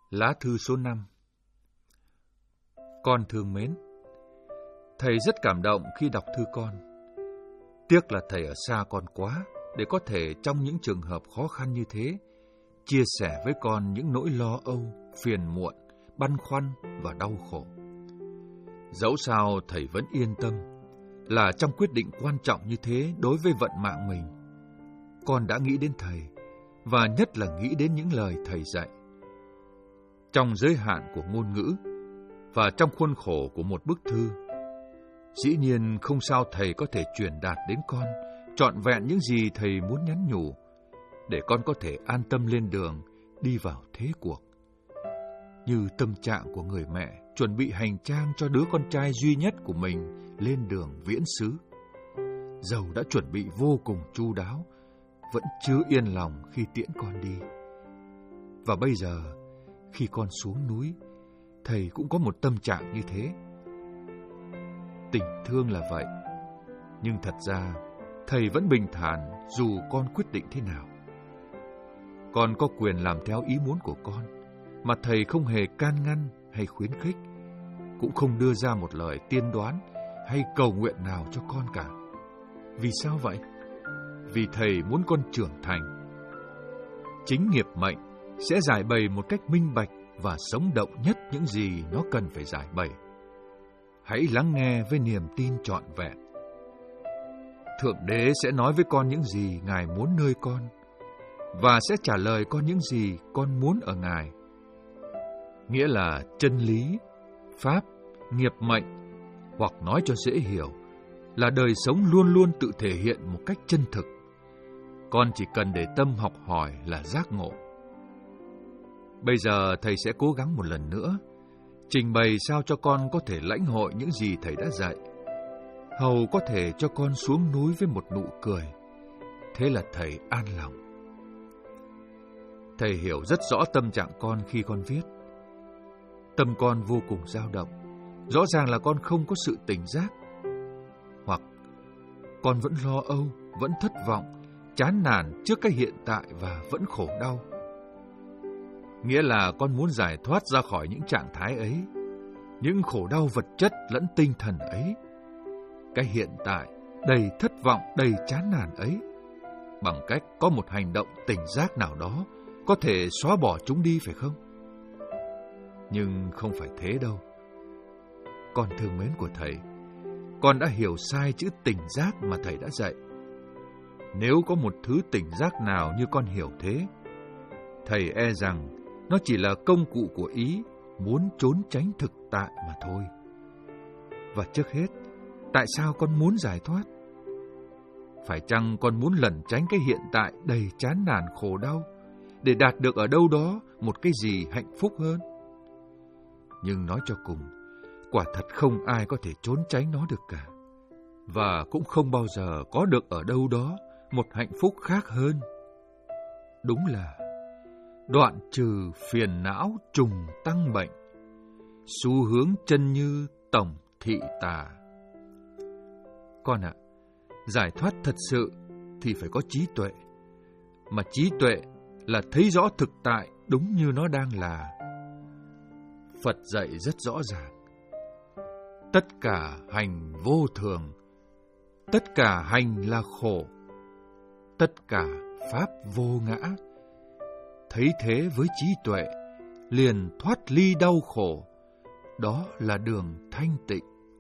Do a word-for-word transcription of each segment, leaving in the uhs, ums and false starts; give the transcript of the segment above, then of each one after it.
Lá thư số năm. Con thương mến, thầy rất cảm động khi đọc thư con. Tiếc là thầy ở xa con quá, để có thể trong những trường hợp khó khăn như thế, chia sẻ với con những nỗi lo âu, phiền muộn, băn khoăn và đau khổ. Dẫu sao thầy vẫn yên tâm là trong quyết định quan trọng như thế đối với vận mạng mình, con đã nghĩ đến thầy, và nhất là nghĩ đến những lời thầy dạy. Trong giới hạn của ngôn ngữ và trong khuôn khổ của một bức thư, dĩ nhiên không sao thầy có thể truyền đạt đến con trọn vẹn những gì thầy muốn nhắn nhủ, để con có thể an tâm lên đường đi vào thế cuộc. Như tâm trạng của người mẹ chuẩn bị hành trang cho đứa con trai duy nhất của mình lên đường viễn xứ. Dầu đã chuẩn bị vô cùng chu đáo, vẫn chưa yên lòng khi tiễn con đi. Và bây giờ, khi con xuống núi, thầy cũng có một tâm trạng như thế. Tình thương là vậy, nhưng thật ra thầy vẫn bình thản dù con quyết định thế nào. Con có quyền làm theo ý muốn của con, mà thầy không hề can ngăn hay khuyến khích, cũng không đưa ra một lời tiên đoán hay cầu nguyện nào cho con cả. Vì sao vậy? Vì thầy muốn con trưởng thành. Chính nghiệp mệnh sẽ giải bày một cách minh bạch và sống động nhất những gì nó cần phải giải bày. Hãy lắng nghe với niềm tin trọn vẹn. Thượng Đế sẽ nói với con những gì Ngài muốn nơi con, và sẽ trả lời con những gì con muốn ở Ngài. Nghĩa là chân lý, pháp, nghiệp mệnh, hoặc nói cho dễ hiểu, là đời sống luôn luôn tự thể hiện một cách chân thực. Con chỉ cần để tâm học hỏi là giác ngộ. Bây giờ thầy sẽ cố gắng một lần nữa, trình bày sao cho con có thể lãnh hội những gì thầy đã dạy. Hầu có thể cho con xuống núi với một nụ cười. Thế là thầy an lòng. Thầy hiểu rất rõ tâm trạng con khi con viết. Tâm con vô cùng dao động. Rõ ràng là con không có sự tỉnh giác. Hoặc con vẫn lo âu, vẫn thất vọng, chán nản trước cái hiện tại và vẫn khổ đau. Nghĩa là con muốn giải thoát ra khỏi những trạng thái ấy, những khổ đau vật chất lẫn tinh thần ấy, cái hiện tại đầy thất vọng, đầy chán nản ấy, bằng cách có một hành động tỉnh giác nào đó có thể xóa bỏ chúng đi, phải không? Nhưng không phải thế đâu. Con thương mến của thầy, con đã hiểu sai chữ tỉnh giác mà thầy đã dạy. Nếu có một thứ tỉnh giác nào như con hiểu thế, thầy e rằng nó chỉ là công cụ của ý muốn trốn tránh thực tại mà thôi. Và trước hết, tại sao con muốn giải thoát? Phải chăng con muốn lẩn tránh cái hiện tại đầy chán nản khổ đau, để đạt được ở đâu đó một cái gì hạnh phúc hơn? Nhưng nói cho cùng, quả thật không ai có thể trốn tránh nó được cả. Và cũng không bao giờ có được ở đâu đó một hạnh phúc khác hơn. Đúng là đoạn trừ phiền não trùng tăng bệnh, xu hướng chân như tổng thị tà. Con ạ, giải thoát thật sự thì phải có trí tuệ. Mà trí tuệ là thấy rõ thực tại đúng như nó đang là. Phật dạy rất rõ ràng. Tất cả hành vô thường, tất cả hành là khổ, tất cả pháp vô ngã. Thấy thế với trí tuệ, liền thoát ly đau khổ, đó là đường thanh tịnh.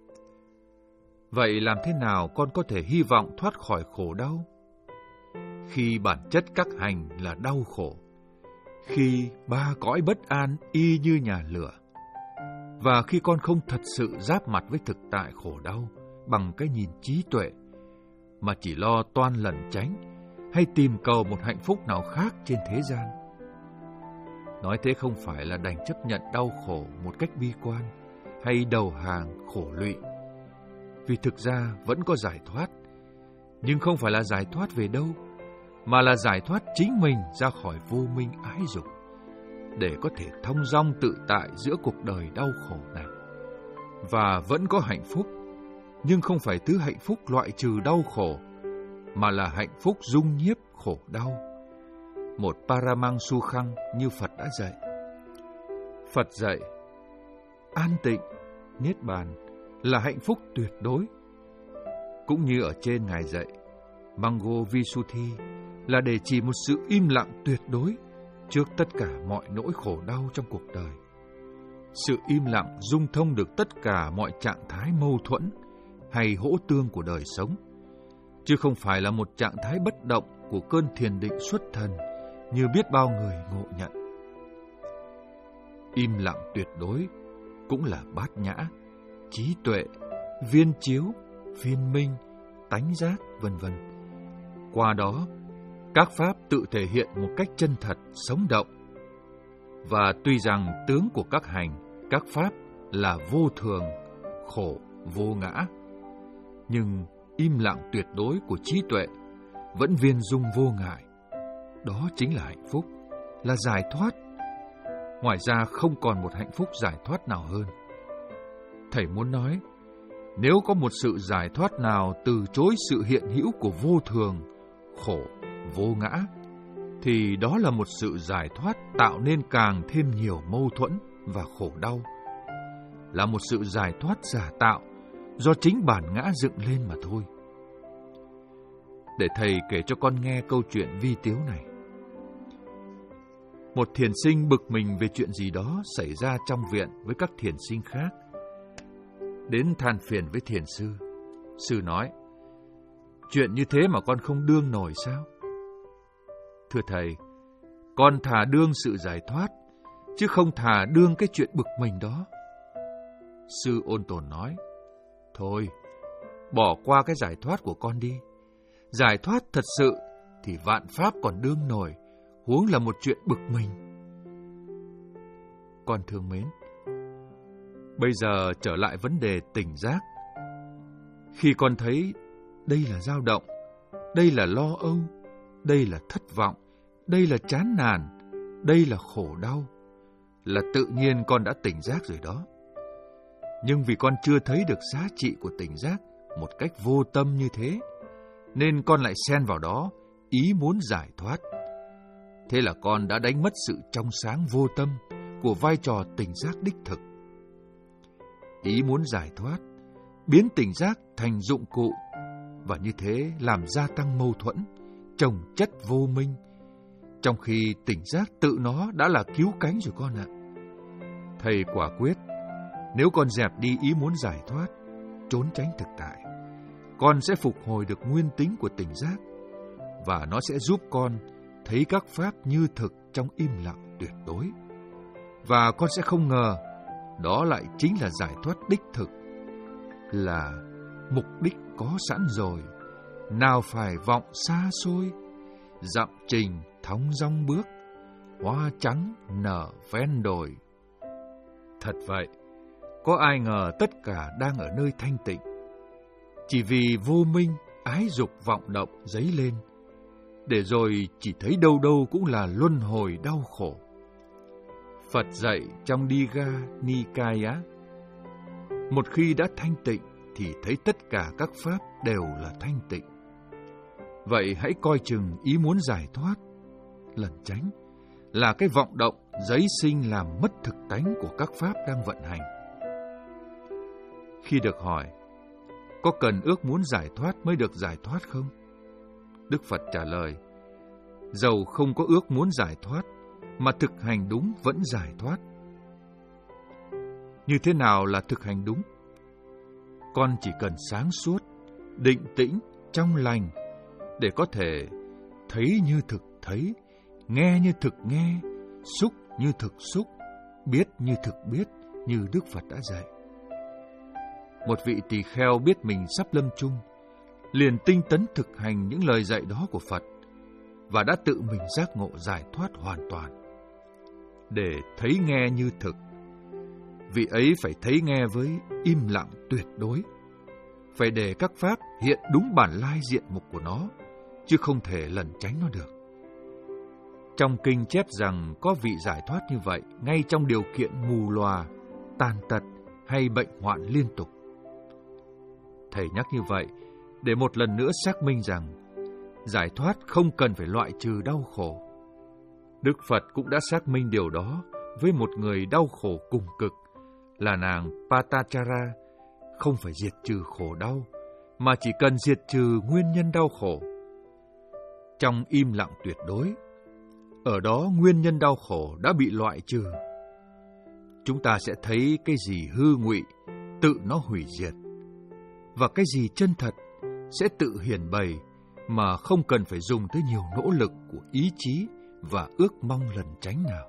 Vậy làm thế nào con có thể hy vọng thoát khỏi khổ đau? Khi bản chất các hành là đau khổ, khi ba cõi bất an y như nhà lửa, và khi con không thật sự giáp mặt với thực tại khổ đau bằng cái nhìn trí tuệ, mà chỉ lo toan lẩn tránh hay tìm cầu một hạnh phúc nào khác trên thế gian. Nói thế không phải là đành chấp nhận đau khổ một cách bi quan hay đầu hàng khổ lụy, vì thực ra vẫn có giải thoát, nhưng không phải là giải thoát về đâu, mà là giải thoát chính mình ra khỏi vô minh ái dục, để có thể thong dong tự tại giữa cuộc đời đau khổ này. Và vẫn có hạnh phúc, nhưng không phải thứ hạnh phúc loại trừ đau khổ, mà là hạnh phúc dung nhiếp khổ đau, một paramang su khang như Phật đã dạy. Phật dạy, an tịnh, niết bàn là hạnh phúc tuyệt đối. Cũng như ở trên Ngài dạy, Mango Visuddhi là để chỉ một sự im lặng tuyệt đối trước tất cả mọi nỗi khổ đau trong cuộc đời. Sự im lặng dung thông được tất cả mọi trạng thái mâu thuẫn hay hỗ tương của đời sống, chứ không phải là một trạng thái bất động của cơn thiền định xuất thần như biết bao người ngộ nhận. Im lặng tuyệt đối cũng là bát nhã, trí tuệ, viên chiếu, viên minh, tánh giác, vân vân. Qua đó, các pháp tự thể hiện một cách chân thật, sống động. Và tuy rằng tướng của các hành, các pháp là vô thường, khổ, vô ngã, nhưng im lặng tuyệt đối của trí tuệ vẫn viên dung vô ngại. Đó chính là hạnh phúc, là giải thoát. Ngoài ra không còn một hạnh phúc giải thoát nào hơn. Thầy muốn nói, nếu có một sự giải thoát nào từ chối sự hiện hữu của vô thường, khổ, vô ngã, thì đó là một sự giải thoát tạo nên càng thêm nhiều mâu thuẫn và khổ đau. Là một sự giải thoát giả tạo do chính bản ngã dựng lên mà thôi. Để thầy kể cho con nghe câu chuyện vi tiếu này. Một thiền sinh bực mình về chuyện gì đó xảy ra trong viện với các thiền sinh khác. Đến than phiền với thiền sư. Sư nói, chuyện như thế mà con không đương nổi sao? Thưa thầy, con thà đương sự giải thoát, chứ không thà đương cái chuyện bực mình đó. Sư ôn tồn nói, thôi, bỏ qua cái giải thoát của con đi. Giải thoát thật sự thì vạn pháp còn đương nổi, huống là một chuyện bực mình. Con thương mến, bây giờ trở lại vấn đề tỉnh giác. Khi con thấy đây là dao động, đây là lo âu, đây là thất vọng, đây là chán nản, đây là khổ đau, là tự nhiên con đã tỉnh giác rồi đó. Nhưng vì con chưa thấy được giá trị của tỉnh giác một cách vô tâm như thế, nên con lại xen vào đó ý muốn giải thoát. Thế là con đã đánh mất sự trong sáng vô tâm của vai trò tỉnh giác đích thực. Ý muốn giải thoát, biến tỉnh giác thành dụng cụ, và như thế làm gia tăng mâu thuẫn, chồng chất vô minh, trong khi tỉnh giác tự nó đã là cứu cánh rồi con ạ. Thầy quả quyết, nếu con dẹp đi ý muốn giải thoát, trốn tránh thực tại, con sẽ phục hồi được nguyên tính của tỉnh giác, và nó sẽ giúp con thấy các pháp như thực trong im lặng tuyệt đối. Và con sẽ không ngờ đó lại chính là giải thoát đích thực, là mục đích có sẵn rồi, nào phải vọng xa xôi, dặm trình thong dong bước, hoa trắng nở ven đồi. Thật vậy, có ai ngờ tất cả đang ở nơi thanh tịnh, chỉ vì vô minh, ái dục vọng động dấy lên, để rồi chỉ thấy đâu đâu cũng là luân hồi đau khổ. Phật dạy trong Digha Nikaya, một khi đã thanh tịnh thì thấy tất cả các pháp đều là thanh tịnh. Vậy hãy coi chừng ý muốn giải thoát, lẩn tránh, là cái vọng động giấy sinh làm mất thực tánh của các pháp đang vận hành. Khi được hỏi, có cần ước muốn giải thoát mới được giải thoát không? Đức Phật trả lời, dầu không có ước muốn giải thoát, mà thực hành đúng vẫn giải thoát. Như thế nào là thực hành đúng? Con chỉ cần sáng suốt, định tĩnh, trong lành, để có thể thấy như thực thấy, nghe như thực nghe, xúc như thực xúc, biết như thực biết, như Đức Phật đã dạy. Một vị tỳ kheo biết mình sắp lâm chung, liền tinh tấn thực hành những lời dạy đó của Phật, và đã tự mình giác ngộ giải thoát hoàn toàn. Để thấy nghe như thực, vị ấy phải thấy nghe với im lặng tuyệt đối, phải để các pháp hiện đúng bản lai diện mục của nó, chứ không thể lẩn tránh nó được. Trong kinh chép rằng có vị giải thoát như vậy ngay trong điều kiện mù lòa, tàn tật hay bệnh hoạn liên tục. Thầy nhắc như vậy để một lần nữa xác minh rằng giải thoát không cần phải loại trừ đau khổ. Đức Phật cũng đã xác minh điều đó với một người đau khổ cùng cực là nàng Patachara không phải diệt trừ khổ đau, mà chỉ cần diệt trừ nguyên nhân đau khổ. Trong im lặng tuyệt đối, ở đó nguyên nhân đau khổ đã bị loại trừ. Chúng ta sẽ thấy cái gì hư ngụy, tự nó hủy diệt, và cái gì chân thật sẽ tự hiển bày mà không cần phải dùng tới nhiều nỗ lực của ý chí và ước mong lần tránh nào.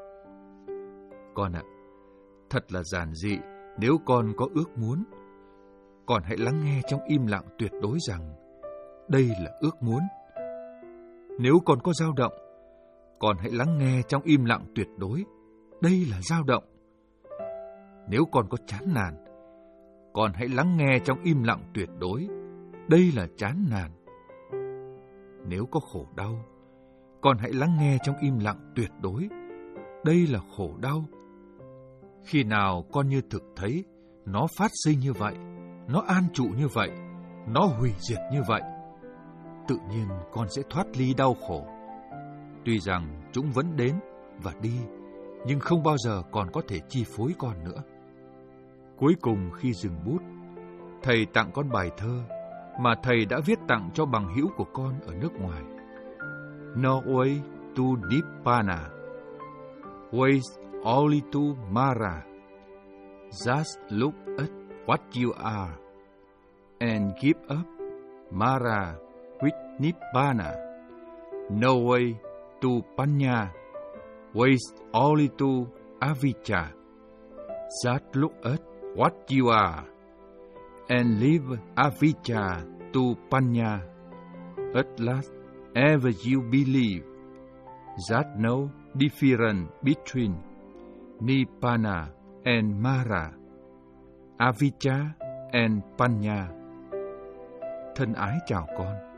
Con ạ, thật là giản dị nếu con có ước muốn. Con hãy lắng nghe trong im lặng tuyệt đối rằng đây là ước muốn. Nếu con có dao động, con hãy lắng nghe trong im lặng tuyệt đối, đây là dao động. Nếu con có chán nản, con hãy lắng nghe trong im lặng tuyệt đối, đây là chán nản. Nếu có khổ đau, con hãy lắng nghe trong im lặng tuyệt đối, đây là khổ đau. Khi nào con như thực thấy nó phát sinh như vậy, nó an trụ như vậy, nó hủy diệt như vậy, tự nhiên con sẽ thoát ly đau khổ. Tuy rằng chúng vẫn đến và đi, nhưng không bao giờ còn có thể chi phối con nữa. Cuối cùng khi dừng bút, thầy tặng con bài thơ mà thầy đã viết tặng cho bằng hữu của con ở nước ngoài. No way to Nibbana, ways only to Mara. Just look at what you are, and give up Mara with Nibbana. No way to Panya, ways only to Avijja. Just look at what you are, and leave Avijja to Panya. At last, ever you believe, that no difference between Nibbana and Mara, Avijja and Panya. Thân ái chào con.